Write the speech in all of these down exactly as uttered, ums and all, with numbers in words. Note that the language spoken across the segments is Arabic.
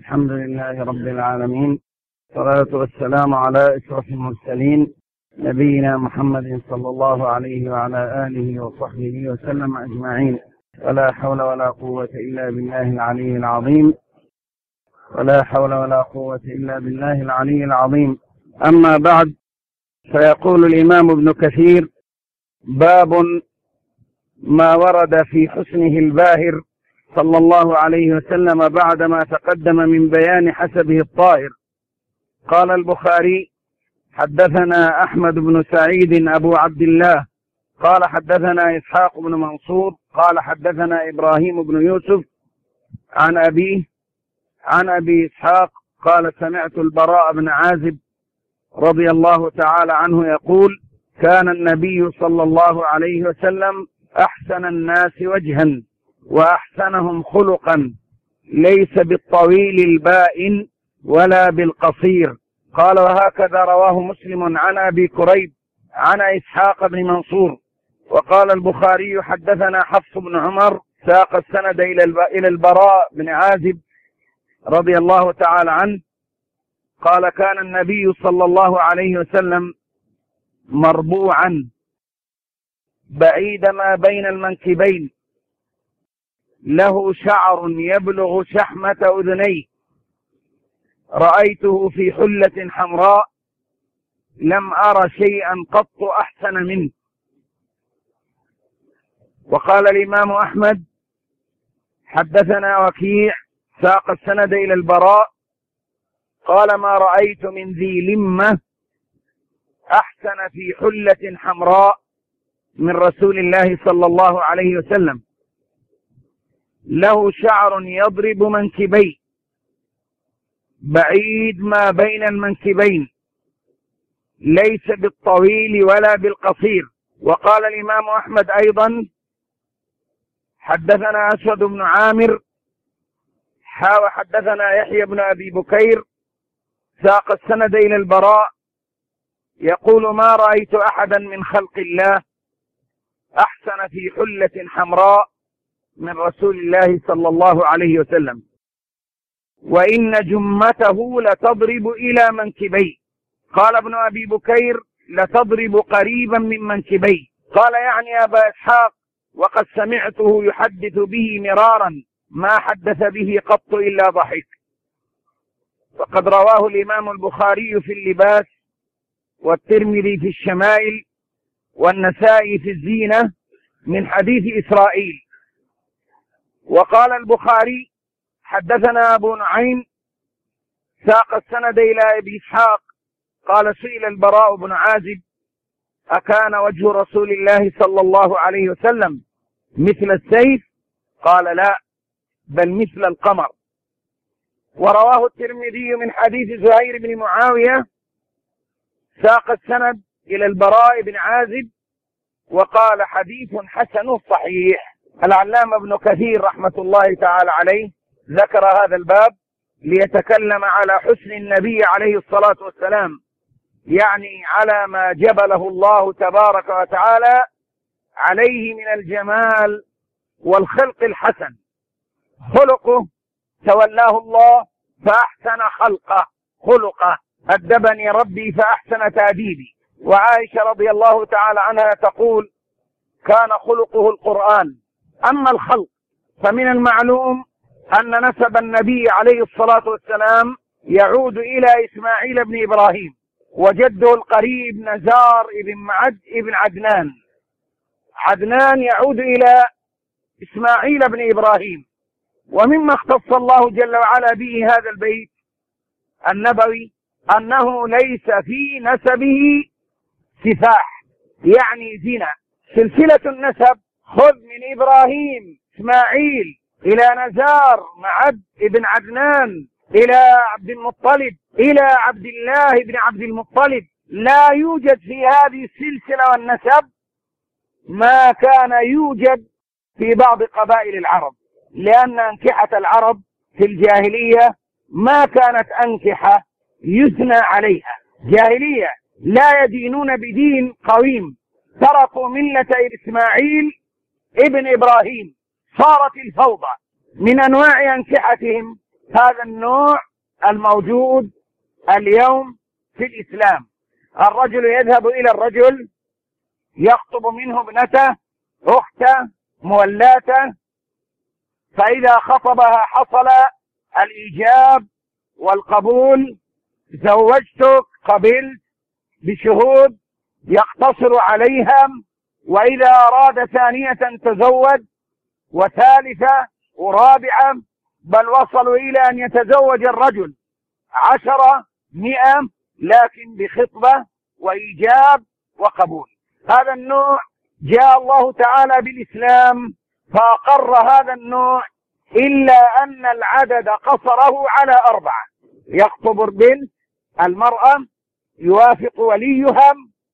الحمد لله رب العالمين، والصلاة والسلام على أشرف المرسلين نبينا محمد صلى الله عليه وعلى آله وصحبه وسلم أجمعين. ولا حول ولا قوة إلا بالله العلي العظيم ولا حول ولا قوة إلا بالله العلي العظيم. أما بعد، فيقول الإمام ابن كثير: باب ما ورد في حسنه الباهر صلى الله عليه وسلم بعدما تقدم من بيان حسبه الطاهر. قال البخاري: حدثنا أحمد بن سعيد أبو عبد الله قال حدثنا إسحاق بن منصور قال حدثنا إبراهيم بن يوسف عن أبيه عن أبي إسحاق قال: سمعت البراء بن عازب رضي الله تعالى عنه يقول: كان النبي صلى الله عليه وسلم أحسن الناس وجها وأحسنهم خلقا، ليس بالطويل البائن ولا بالقصير. قال: وهكذا رواه مسلم عن أبي كريب عن إسحاق بن منصور. وقال البخاري: حدثنا حفص بن عمر ساق السند إلى البراء بن عازب رضي الله تعالى عنه قال: كان النبي صلى الله عليه وسلم مربوعا بعيد ما بين المنكبين، له شعر يبلغ شحمة أذنيه، رأيته في حلة حمراء لم أر شيئا قط أحسن منه. وقال الإمام أحمد: حدثنا وكيع ساق السند إلى البراء قال: ما رأيت من ذي لمة أحسن في حلة حمراء من رسول الله صلى الله عليه وسلم، له شعر يضرب منكبيه بعيد ما بين المنكبين، ليس بالطويل ولا بالقصير. وقال الإمام أحمد أيضا: حدثنا أسود بن عامر حاوى حدثنا يحيى بن أبي بكير ساق السند إلى البراء يقول: ما رأيت أحدا من خلق الله أحسن في حلة حمراء من رسول الله صلى الله عليه وسلم، وإن جمته لتضرب إلى منكبيه. قال ابن أبي بكير: لتضرب قريبا من منكبيه. قال يعني أبا إسحاق: وقد سمعته يحدث به مرارا ما حدث به قط إلا ضحك. وقد رواه الإمام البخاري في اللباس، والترمذي في الشمائل، والنسائي في الزينة من حديث إسرائيل. وقال البخاري: حدثنا أبو نعيم ساق السند إلى أبي إسحاق قال: سئل البراء بن عازب: أكان وجه رسول الله صلى الله عليه وسلم مثل السيف؟ قال: لا، بل مثل القمر. ورواه الترمذي من حديث زهير بن معاوية ساق السند إلى البراء بن عازب وقال: حديث حسن صحيح. العلامة ابن كثير رحمة الله تعالى عليه ذكر هذا الباب ليتكلم على حسن النبي عليه الصلاة والسلام، يعني على ما جبله الله تبارك وتعالى عليه من الجمال والخلق الحسن. خلقه تولاه الله فأحسن خلقه خلقه أدبني ربي فأحسن تأديبي. وعائشة رضي الله تعالى عنها تقول: كان خلقه القرآن. أما الخلق فمن المعلوم أن نسب النبي عليه الصلاة والسلام يعود إلى إسماعيل بن إبراهيم، وجده القريب نزار بن معد بن عدنان. عدنان يعود إلى إسماعيل بن إبراهيم. ومما اختص الله جل وعلا به هذا البيت النبوي أنه ليس في نسبه سفاح، يعني زنا. سلسلة النسب خذ من إبراهيم إسماعيل إلى نزار معد بن عدنان إلى عبد المطلب إلى عبد الله بن عبد المطلب. لا يوجد في هذه السلسلة والنسب ما كان يوجد في بعض قبائل العرب، لأن أنكحة العرب في الجاهلية ما كانت أنكحة يثنى عليها. جاهلية لا يدينون بدين قويم، تركوا ملة إسماعيل ابن إبراهيم، صارت الفوضى. من أنواع أنكحتهم هذا النوع الموجود اليوم في الإسلام. الرجل يذهب إلى الرجل يخطب منه ابنته أخته مولاته، فإذا خطبها حصل الإيجاب والقبول، زوجتك قبلت بشهود يقتصر عليها، وإذا أراد ثانية تزوج وثالثة ورابعة، بل وصلوا إلى أن يتزوج الرجل عشرة مئة لكن بخطبة وإيجاب وقبول. هذا النوع جاء الله تعالى بالإسلام فأقر هذا النوع، إلا أن العدد قصره على أربعة. يخطب البنت المرأة، يوافق وليها،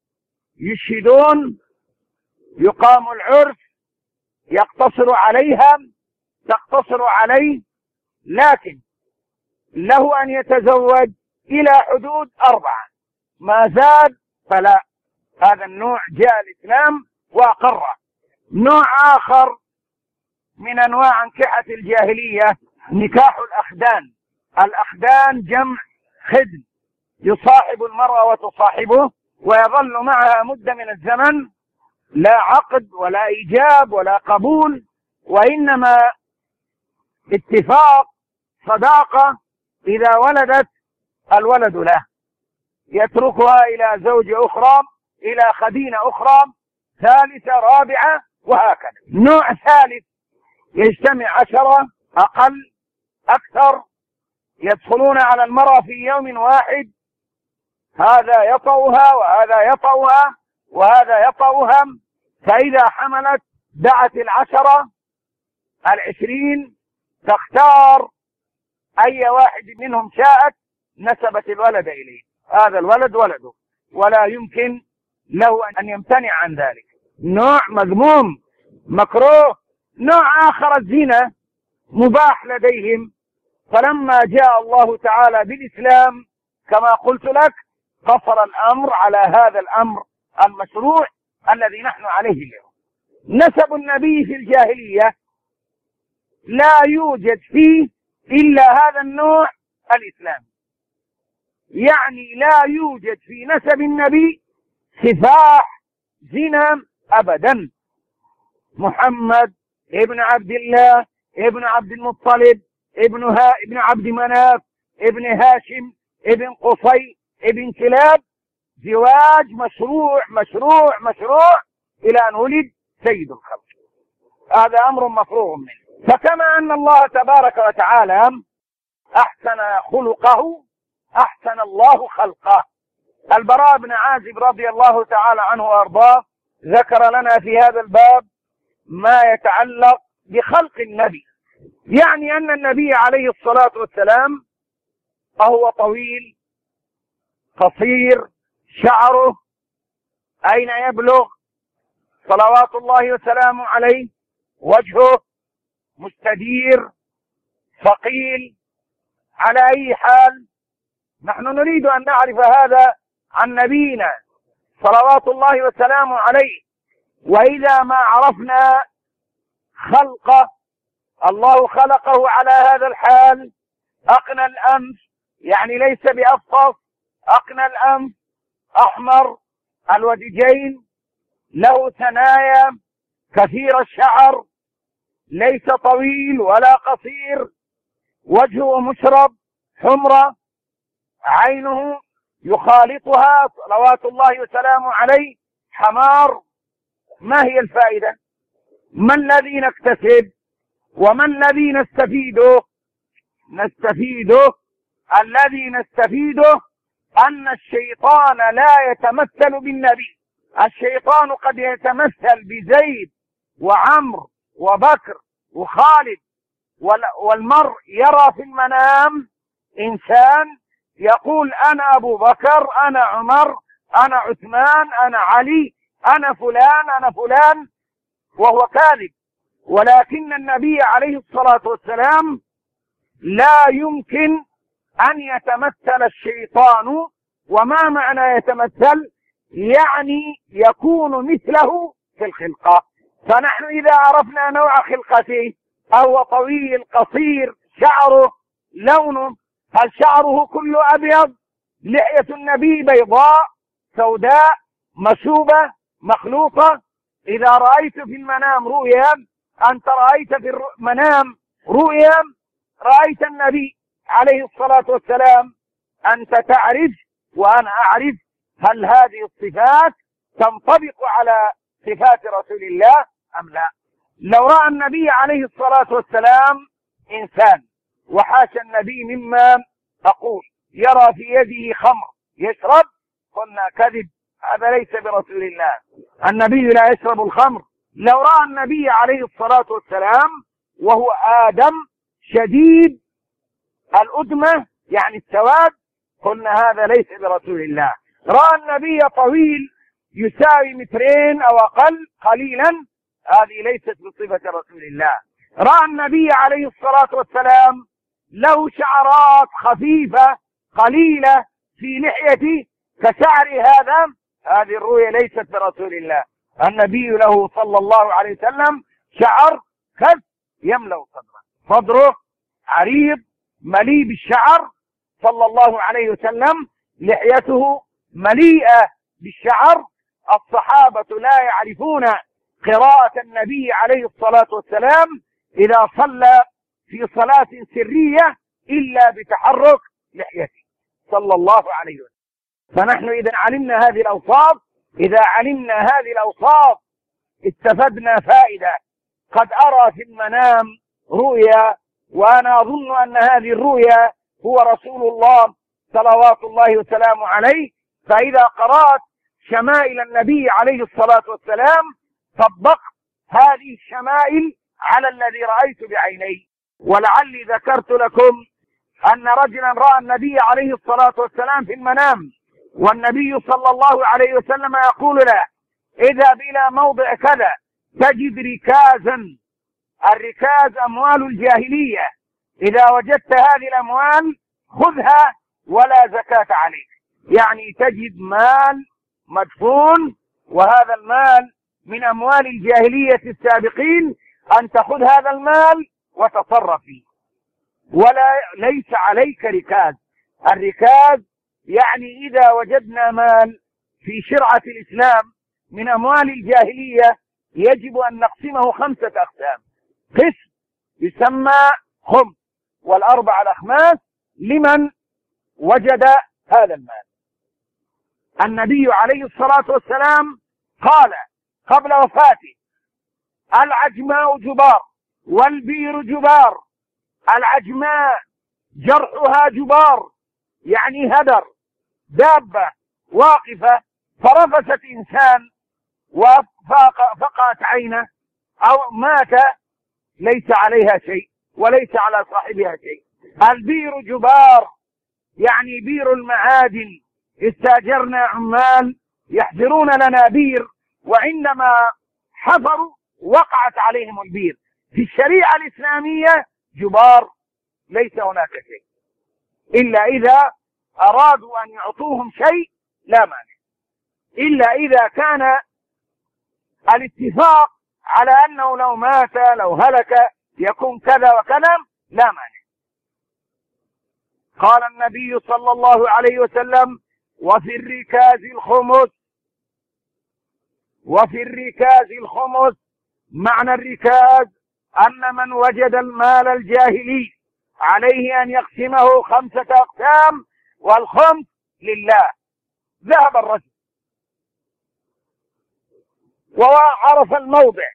يشهدون، يقام العرس، يقتصر عليها، تقتصر عليه، لكن له أن يتزوج إلى حدود أربعة، ما زاد فلا. هذا النوع جاء الإسلام وأقره. نوع آخر من أنواع أنكحة الجاهلية نكاح الأخدان. الأخدان جمع خدن، يصاحب المرأة وتصاحبه ويظل معها مدة من الزمن، لا عقد ولا إيجاب ولا قبول، وإنما اتفاق صداقة. إذا ولدت الولد له، يتركها إلى زوجة أخرى، إلى خدينة أخرى، ثالثة رابعة، وهكذا. نوع ثالث يجتمع عشرة أقل أكثر، يدخلون على المرأة في يوم واحد، هذا يطأها وهذا يطأها وهذا يطأها، فإذا حملت دعت العشرة العشرين تختار أي واحد منهم شاءت، نسبت الولد إليه. هذا الولد ولده ولا يمكن له أن يمتنع عن ذلك. نوع مذموم مكروه. نوع آخر الزنا مباح لديهم، فلما جاء الله تعالى بالإسلام كما قلت لك قصر الأمر على هذا الأمر المشروع الذي نحن عليه اليوم. نسب النبي في الجاهلية لا يوجد فيه إلا هذا النوع الإسلامي، يعني لا يوجد في نسب النبي سفاح زنا أبدا. محمد ابن عبد الله ابن عبد المطلب ابن, ها ابن عبد مناف ابن هاشم ابن قصي ابن كلاب، زواج مشروع مشروع مشروع إلى أن ولد سيد الخلق. هذا أمر مفروغ منه. فكما أن الله تبارك وتعالى أحسن خلقه أحسن الله خلقه. البراء بن عازب رضي الله تعالى عنه وأرضاه ذكر لنا في هذا الباب ما يتعلق بخلق النبي، يعني أن النبي عليه الصلاة والسلام أهو طويل قصير، شعره أين يبلغ صلوات الله وسلامه عليه، وجهه مستدير ثقيل، على أي حال نحن نريد أن نعرف هذا عن نبينا صلوات الله وسلامه عليه. وإذا ما عرفنا خلقه، الله خلقه على هذا الحال، أقنى الأنف، يعني ليس بأفقص، أقنى الأنف، أحمر الودجين، له ثنايا، كثير الشعر، ليس طويل ولا قصير، وجهه مشرب حمرة، عينه يخالطها صلوات الله وسلامه عليه حمار. ما هي الفائدة؟ ما الذي نكتسب وما الذي نستفيده؟ نستفيده الذي نستفيده أن الشيطان لا يتمثل بالنبي. الشيطان قد يتمثل بزيد وعمر وبكر وخالد، والمرء يرى في المنام إنسان يقول أنا أبو بكر، أنا عمر، أنا عثمان، أنا علي، أنا فلان، أنا فلان، وهو كاذب. ولكن النبي عليه الصلاة والسلام لا يمكن أن يتمثل الشيطان. وما معنى يتمثل؟ يعني يكون مثله في الخلقة. فنحن إذا عرفنا نوع خلقته، أو طويل قصير شعره لونه؟ هل شعره كله أبيض؟ لحية النبي بيضاء سوداء مشوبة مخلوطة؟ إذا رأيت في المنام رؤيا، أنت رأيت في المنام رؤيا، رأيت النبي عليه الصلاة والسلام، أنت تعرف وأنا أعرف هل هذه الصفات تنطبق على صفات رسول الله أم لا. لو رأى النبي عليه الصلاة والسلام إنسان، وحاشا النبي مما أقول، يرى في يده خمر يشرب، قلنا كذب، هذا ليس برسول الله، النبي لا يشرب الخمر. لو رأى النبي عليه الصلاة والسلام وهو آدم شديد الأدمة يعني السواد، قلنا هذا ليس برسول الله. رأى النبي طويل يساوي مترين أو أقل قليلا، هذه ليست بصفة رسول الله. رأى النبي عليه الصلاة والسلام له شعرات خفيفة قليلة في لحيته كشعر هذا، هذه الرؤية ليست برسول الله. النبي له صلى الله عليه وسلم شعر كف يملأ صدره، صدره عريض مليء بالشعر صلى الله عليه وسلم، لحيته مليئة بالشعر. الصحابة لا يعرفون قراءة النبي عليه الصلاة والسلام إذا صلى في صلاة سرية إلا بتحرك لحيته صلى الله عليه وسلم. فنحن إذا علمنا هذه الأوصاف، إذا علمنا هذه الأوصاف استفدنا فائدة. قد أرى في المنام رؤيا وأنا أظن أن هذه الرؤيا هو رسول الله صلوات الله وسلامه عليه، فإذا قرأت شمائل النبي عليه الصلاة والسلام طبقت هذه الشمائل على الذي رأيت بعيني. ولعلي ذكرت لكم أن رجلا رأى النبي عليه الصلاة والسلام في المنام، والنبي صلى الله عليه وسلم يقول له: اذهب إلى موضع كذا تجد ركازا. الركاز أموال الجاهلية، إذا وجدت هذه الأموال خذها ولا زكاة عليك، يعني تجد مال مدفون، وهذا المال من أموال الجاهلية السابقين، أن تأخذ هذا المال وتصرف فيه ولا ليس عليك ركاز. الركاز يعني إذا وجدنا مال في شرعة الإسلام من أموال الجاهلية يجب أن نقسمه خمسة أقسام. قسم يسمى خمس، والأربع الأخماس لمن وجد هذا المال. النبي عليه الصلاة والسلام قال قبل وفاته: العجماء جبار والبير جبار. العجماء جرحها جبار، يعني هدر، دابة واقفة فرفست إنسان وفقعت عينه أو مات ليس عليها شيء وليس على صاحبها شيء. البير جبار يعني بير المعادن، استاجرنا عمال يحفرون لنا بير، وعندما حفروا وقعت عليهم البير. في الشريعة الإسلامية جبار ليس هناك شيء، إلا إذا أرادوا أن يعطوهم شيء لا مانع، إلا إذا كان الاتفاق على أنه لو مات لو هلك يكون كذا وكذا لا مانع. قال النبي صلى الله عليه وسلم: وفي الركاز الخمس. وفي الركاز الخمس، معنى الركاز أن من وجد المال الجاهلي عليه أن يقسمه خمسة أقسام، والخمس لله. ذهب الرجل وعرف الموضع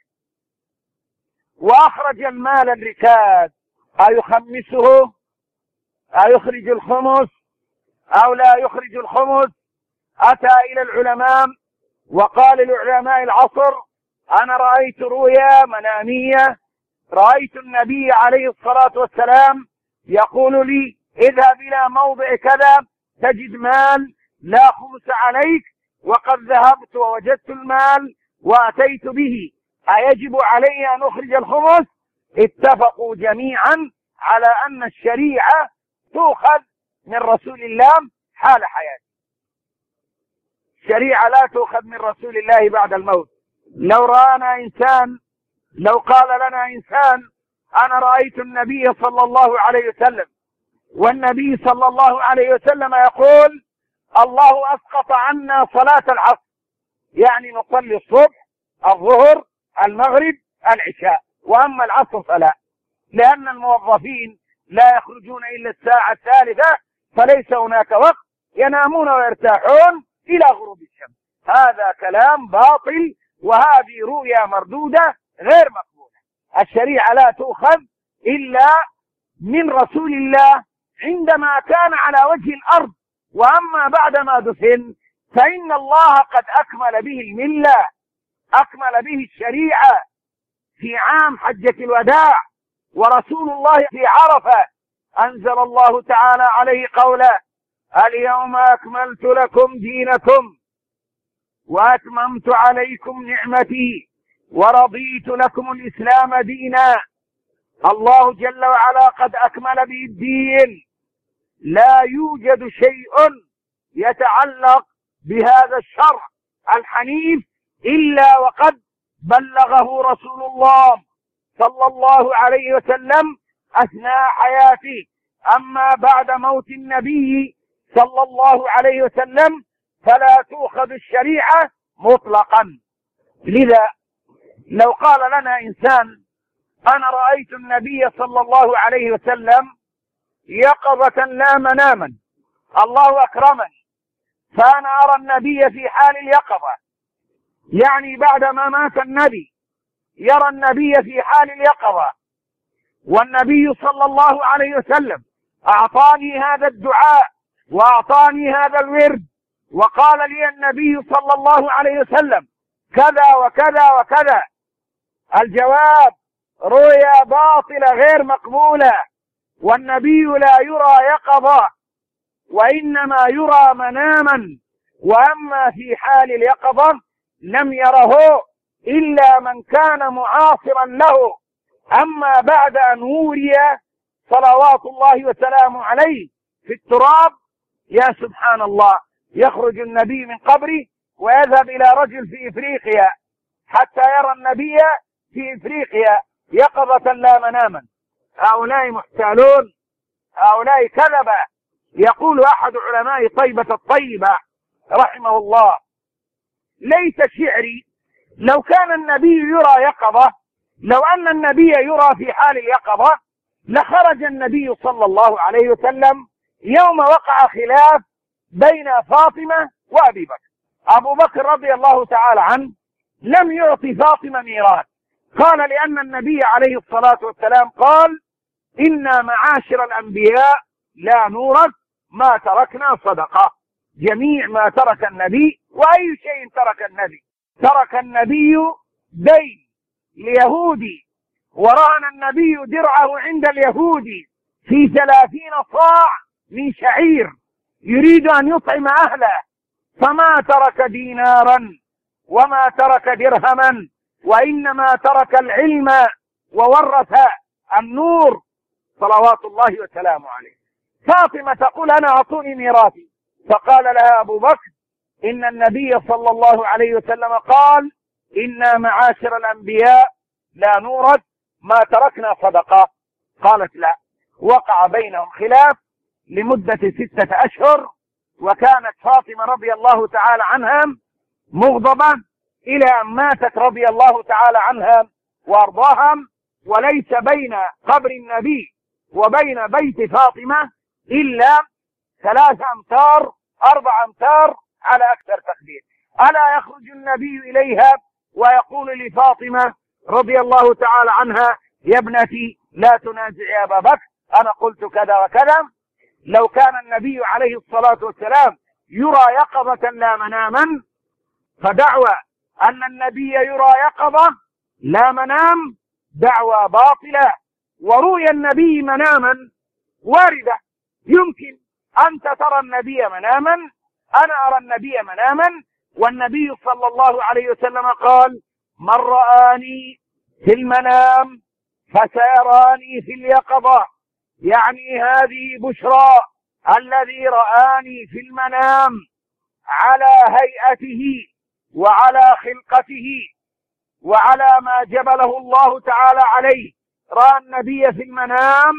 وأخرج المال الركاز، أيخمسه أيخرج الخمس أو لا يخرج الخمس؟ أتى إلى العلماء وقال لعلماء العصر: أنا رأيت رؤيا منامية، رأيت النبي عليه الصلاة والسلام يقول لي: اذهب إلى موضع كذا تجد مال لا خمس عليك، وقد ذهبت ووجدت المال وأتيت به، أيجب علي أن أخرج الخمس؟ اتفقوا جميعا على أن الشريعة تؤخذ من رسول الله حال حياته، الشريعة لا تؤخذ من رسول الله بعد الموت. لو رأنا إنسان، لو قال لنا إنسان: أنا رأيت النبي صلى الله عليه وسلم والنبي صلى الله عليه وسلم يقول الله أسقط عنا صلاة العصر، يعني نصلي الصبح الظهر المغرب العشاء، وأما العصر فلا، لأن الموظفين لا يخرجون إلا الساعة الثالثة، فليس هناك وقت، ينامون ويرتاحون إلى غروب الشمس. هذا كلام باطل، وهذه رؤيا مردودة غير مقبولة. الشريعة لا تؤخذ إلا من رسول الله عندما كان على وجه الأرض، وأما بعدما دفن فإن الله قد أكمل به الملة، أكمل به الشريعة في عام حجة الوداع، ورسول الله في عرفة أنزل الله تعالى عليه قوله اليوم أكملت لكم دينكم وأتممت عليكم نعمتي ورضيت لكم الإسلام دينا. الله جل وعلا قد أكمل به الدين، لا يوجد شيء يتعلق بهذا الشرع الحنيف إلا وقد بلغه رسول الله صلى الله عليه وسلم أثناء حياته. أما بعد موت النبي صلى الله عليه وسلم فلا تؤخذ الشريعة مطلقا. لذا لو قال لنا إنسان أنا رأيت النبي صلى الله عليه وسلم يقظة لا مناما، الله أكرمني فأنا أرى النبي في حال اليقظة، يعني بعدما مات النبي يرى النبي في حال اليقظة، والنبي صلى الله عليه وسلم أعطاني هذا الدعاء وأعطاني هذا الورد، وقال لي النبي صلى الله عليه وسلم كذا وكذا وكذا. الجواب رؤيا باطلة غير مقبولة، والنبي لا يرى يقظة وإنما يرى مناما، وأما في حال اليقظة لم يره إلا من كان معاصرا له. أما بعد أن وري صلوات الله وسلامه عليه في التراب، يا سبحان الله، يخرج النبي من قبره ويذهب إلى رجل في إفريقيا حتى يرى النبي في إفريقيا يقظة لا مناما. هؤلاء محتالون، هؤلاء كذبة. يقول أحد علماء طيبة الطيبة رحمه الله ليس شعري لو كان النبي يرى يقظة، لو أن النبي يرى في حال اليقظة لخرج النبي صلى الله عليه وسلم يوم وقع خلاف بين فاطمة وأبي بكر. أبو بكر رضي الله تعالى عنه لم يعطي فاطمة ميراث، قال لأن النبي عليه الصلاة والسلام قال إنا معاشر الأنبياء لا نورث ما تركنا صدقة. جميع ما ترك النبي، وأي شيء ترك النبي؟ ترك النبي دين ليهودي، ورهن النبي درعه عند اليهودي في ثلاثين صاع من شعير يريد أن يطعم أهله، فما ترك دينارا وما ترك درهما، وإنما ترك العلم وورث النور صلوات الله وسلامه عليه. فاطمة تقول أنا أعطوني ميراثي، فقال لها أبو بكر إن النبي صلى الله عليه وسلم قال إنا معاشر الأنبياء لا نورث ما تركنا صدقة. قالت لا. وقع بينهم خلاف لمدة ستة أشهر، وكانت فاطمة رضي الله تعالى عنها مغضبة إلى أن ماتت رضي الله تعالى عنها وأرضاها، وليس بين قبر النبي وبين بيت فاطمة إلا ثلاث أمتار أربع أمتار على أكثر تقدير. ألا يخرج النبي إليها ويقول لفاطمة رضي الله تعالى عنها يا ابنتي لا تنازعي أبا بكر، أنا قلت كذا وكذا. لو كان النبي عليه الصلاة والسلام يرى يقظة لا مناما، فدعوى أن النبي يرى يقظة لا منام دعوى باطلة. ورؤيا النبي مناما واردة، يمكن أنت ترى النبي مناما، أنا أرى النبي مناما، والنبي صلى الله عليه وسلم قال من رآني في المنام فسيراني في اليقظة، يعني هذه بشرى الذي رآني في المنام على هيئته وعلى خلقته وعلى ما جبله الله تعالى عليه، رأى النبي في المنام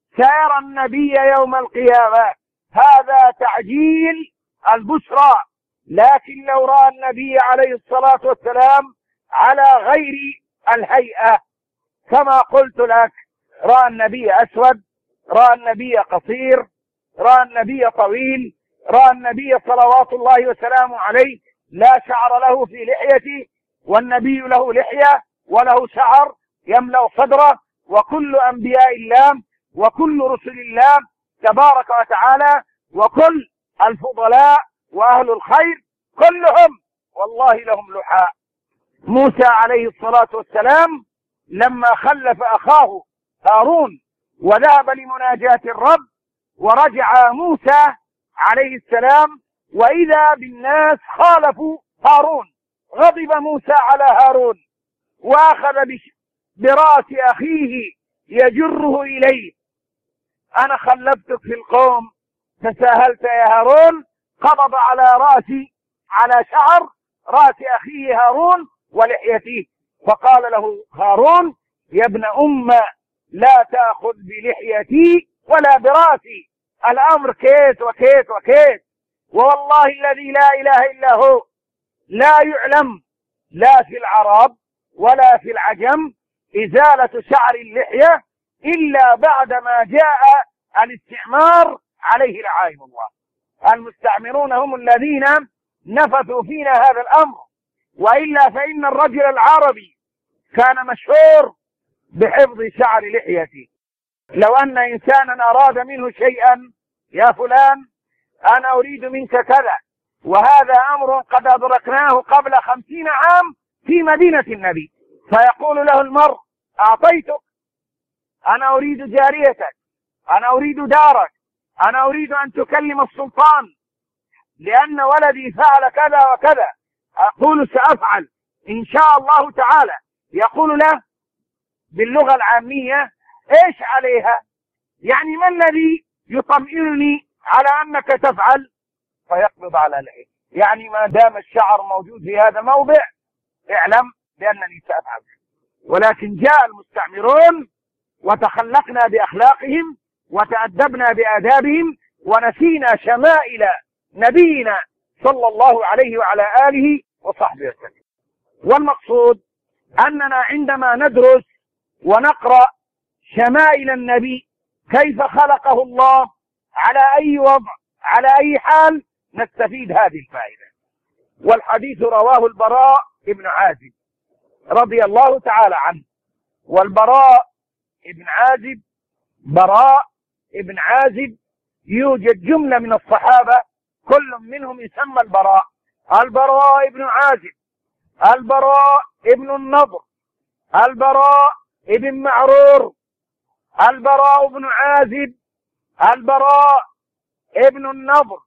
سيرى النبي يوم القيامة. هذا تعجيل البشرى. لكن لو رأى النبي عليه الصلاة والسلام على غير الهيئة، كما قلت لك، رأى النبي أسود، رأى النبي قصير، رأى النبي طويل، رأى النبي صلوات الله وسلامه عليه لا شعر له في لحيته، والنبي له لحية وله شعر يملأ صدره، وكل أنبياء الله وكل رسل الله تبارك وتعالى وكل الفضلاء وأهل الخير كلهم والله لهم لحاء. موسى عليه الصلاة والسلام لما خلف أخاه هارون وذهب لمناجاة الرب، ورجع موسى عليه السلام وإذا بالناس خالفوا هارون، غضب موسى على هارون وأخذ برأس أخيه يجره إليه: أنا خلفتك في القوم تساهلت يا هارون. قبض على رأسي على شعر رأس أخيه هارون ولحيته، فقال له هارون: يا ابن أم لا تأخذ بلحيتي ولا برأسي، الأمر كيت وكيت وكيت، والله الذي لا إله إلا هو لا يعلم لا في العرب ولا في العجم إزالة شعر اللحية إلا بعدما جاء الاستعمار عليه لعائم الله. المستعمرون هم الذين نفثوا فينا هذا الأمر، وإلا فإن الرجل العربي كان مشهور بحفظ شعر لحيته. لو أن إنسانا أراد منه شيئا: يا فلان أنا أريد منك كذا، وهذا أمر قد أدركناه قبل خمسين عام في مدينة النبي، فيقول له المرء: أعطيتك، أنا أريد جاريتك، أنا أريد دارك، أنا أريد أن تكلم السلطان لأن ولدي فعل كذا وكذا، أقول سأفعل إن شاء الله تعالى. يقول له باللغة العامية: إيش عليها؟ يعني ما الذي يطمئنني على أنك تفعل؟ فيقبض على لحيه، يعني ما دام الشعر موجود في هذا الموضع اعلم بأنني سأفعل. ولكن جاء المستعمرون وتخلقنا بأخلاقهم وتأدبنا بآدابهم ونسينا شمائل نبينا صلى الله عليه وعلى آله وصحبه وسلم. والمقصود أننا عندما ندرس ونقرأ شمائل النبي كيف خلقه الله على أي وضع على أي حال نستفيد هذه الفائدة. والحديث رواه البراء ابن عازب رضي الله تعالى عنه. والبراء ابن عازب براء ابن عازب يوجد جملة من الصحابة كل منهم يسمى البراء: البراء ابن عازب، البراء ابن النضر، البراء ابن معرور، البراء ابن عازب، البراء ابن النضر،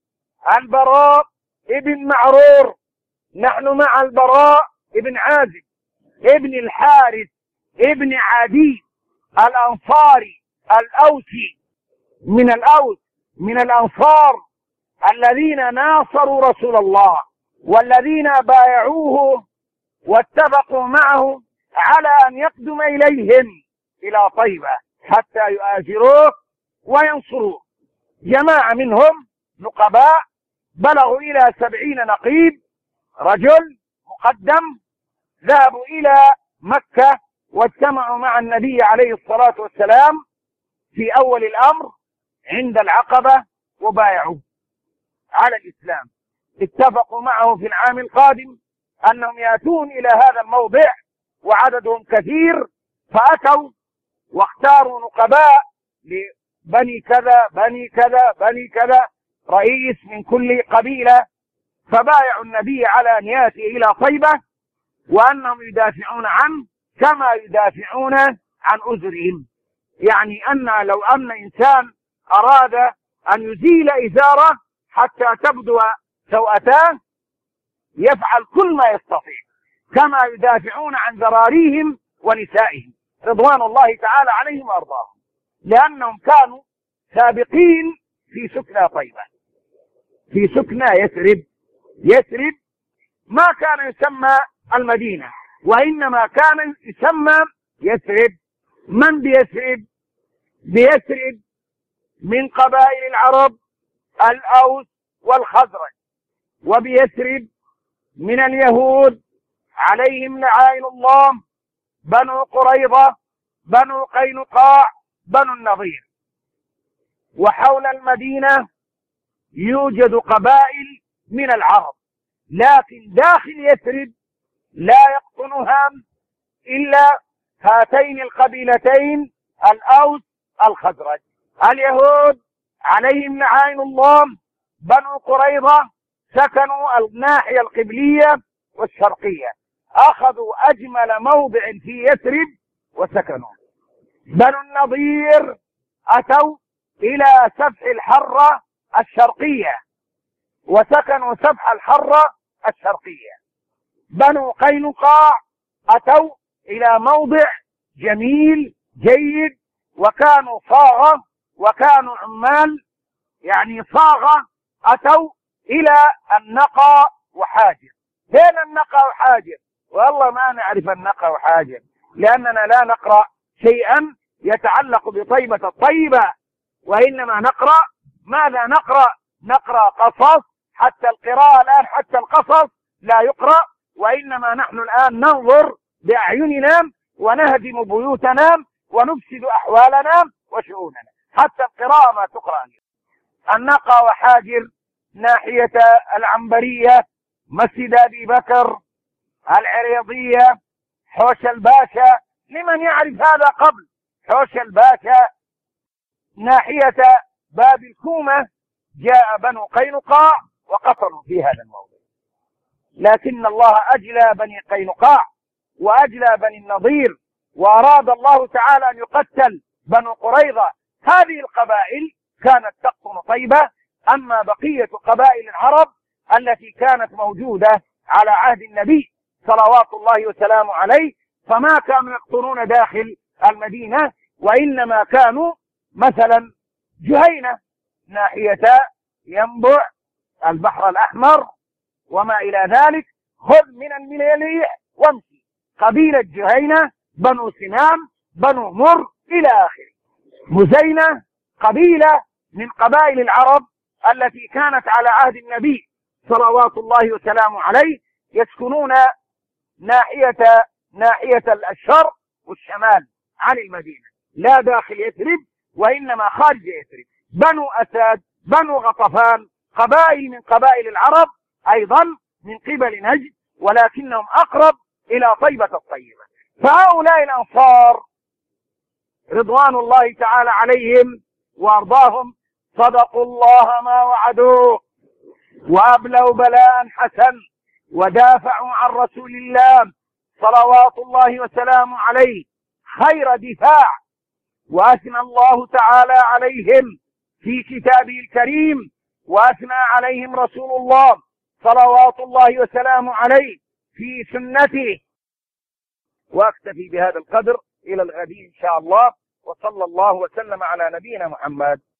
البراء ابن معرور. نحن مع البراء ابن عازب ابن الحارث ابن عدي الأنصاري الأوسي من الأوس من الأنصار الذين ناصروا رسول الله والذين بايعوه واتفقوا معه على أن يقدم إليهم إلى طيبة حتى يؤازروه وينصروه. جماعة منهم نقباء بلغوا إلى سبعين نقيب، رجل مقدم، ذهبوا إلى مكة واجتمعوا مع النبي عليه الصلاة والسلام في أول الأمر عند العقبة وبايعوه على الإسلام. اتفقوا معه في العام القادم أنهم يأتون إلى هذا الموضع وعددهم كثير، فأتوا واختاروا نقباء لبني كذا بني كذا بني كذا، رئيس من كل قبيلة، فبايعوا النبي على أن يأتي إلى طيبة وأنهم يدافعون عنه كما يدافعون عن أزرهم. يعني أن لو أن إنسان أراد أن يزيل إزاره حتى تبدو سوءتاه يفعل كل ما يستطيع كما يدافعون عن ذراريهم ونسائهم رضوان الله تعالى عليهم وأرضاهم، لأنهم كانوا سابقين في سكنى طيبة، في سكنى يثرب. يثرب ما كان يسمى المدينة وإنما كان يسمى يثرب. من بيثرب؟ بيثرب من قبائل العرب الأوس والخزرج، وبيثرب من اليهود عليهم لعائن الله بنو قريظة، بنو قينقاع، بنو النضير. وحول المدينة يوجد قبائل من العرب، لكن داخل يثرب لا يقطنها إلا هاتين القبيلتين الأوس الخزرج. اليهود عليهم لعائن الله بنو قريظة سكنوا الناحية القبلية والشرقية، أخذوا أجمل موضع في يثرب وسكنوا. بنو النضير أتوا إلى سفح الحرة الشرقية وسكنوا سفح الحرة الشرقية. بنو قينقاع أتوا إلى موضع جميل جيد وكانوا صاغة وكانوا عمال، يعني صاغة، أتوا إلى النقى وحاجر. بين النقى وحاجر، والله ما نعرف النقى وحاجر لأننا لا نقرأ شيئا يتعلق بطيبة الطيبة، وإنما نقرأ ماذا نقرأ؟ نقرأ قصص. حتى القراءة الآن، حتى القصص لا يقرأ، وإنما نحن الآن ننظر بأعيننا ونهدم بيوتنا ونفسد أحوالنا وشؤوننا. حتى القراءة ما تقرأ اليوم. النقى وحاجر ناحية العنبرية، مسجد أبي بكر، العريضية، حوش الباشا. لمن يعرف هذا قبل حوش الباشا ناحية باب الكومة جاء بنو قينقاع وقتلوا في هذا الموضع، لكن الله أجلى بني قينقاع وأجلى بني النضير، وأراد الله تعالى أن يقتل بنو قريظة. هذه القبائل كانت تقطن طيبة. أما بقية قبائل العرب التي كانت موجودة على عهد النبي صلوات الله وسلامه عليه فما كانوا يقطنون داخل المدينة، وإنما كانوا مثلا جهينة ناحية ينبع، البحر الأحمر وما إلى ذلك. خذ من المليليح وامشي. قبيلة جهينة، بنو سنام، بنو مر إلى آخره. مزينة قبيلة من قبائل العرب التي كانت على عهد النبي صلوات الله وسلامه عليه، يسكنون ناحية ناحية الشرق والشمال عن المدينة، لا داخل يثرب وإنما خارج يثرب. بنو أسد، بنو غطفان، قبائل من قبائل العرب أيضا من قبل نجد، ولكنهم أقرب إلى طيبة الطيبة. فهؤلاء الأنصار رضوان الله تعالى عليهم وأرضاهم صدقوا الله ما وعدوه وأبلوا بلاء حسن ودافعوا عن رسول الله صلوات الله وسلامه عليه خير دفاع، وأثنى الله تعالى عليهم في كتابه الكريم، وأثنى عليهم رسول الله صلوات الله وسلامه عليه في سنته. وأكتفي بهذا القدر إلى الغد إن شاء الله، وصلى الله وسلم على نبينا محمد.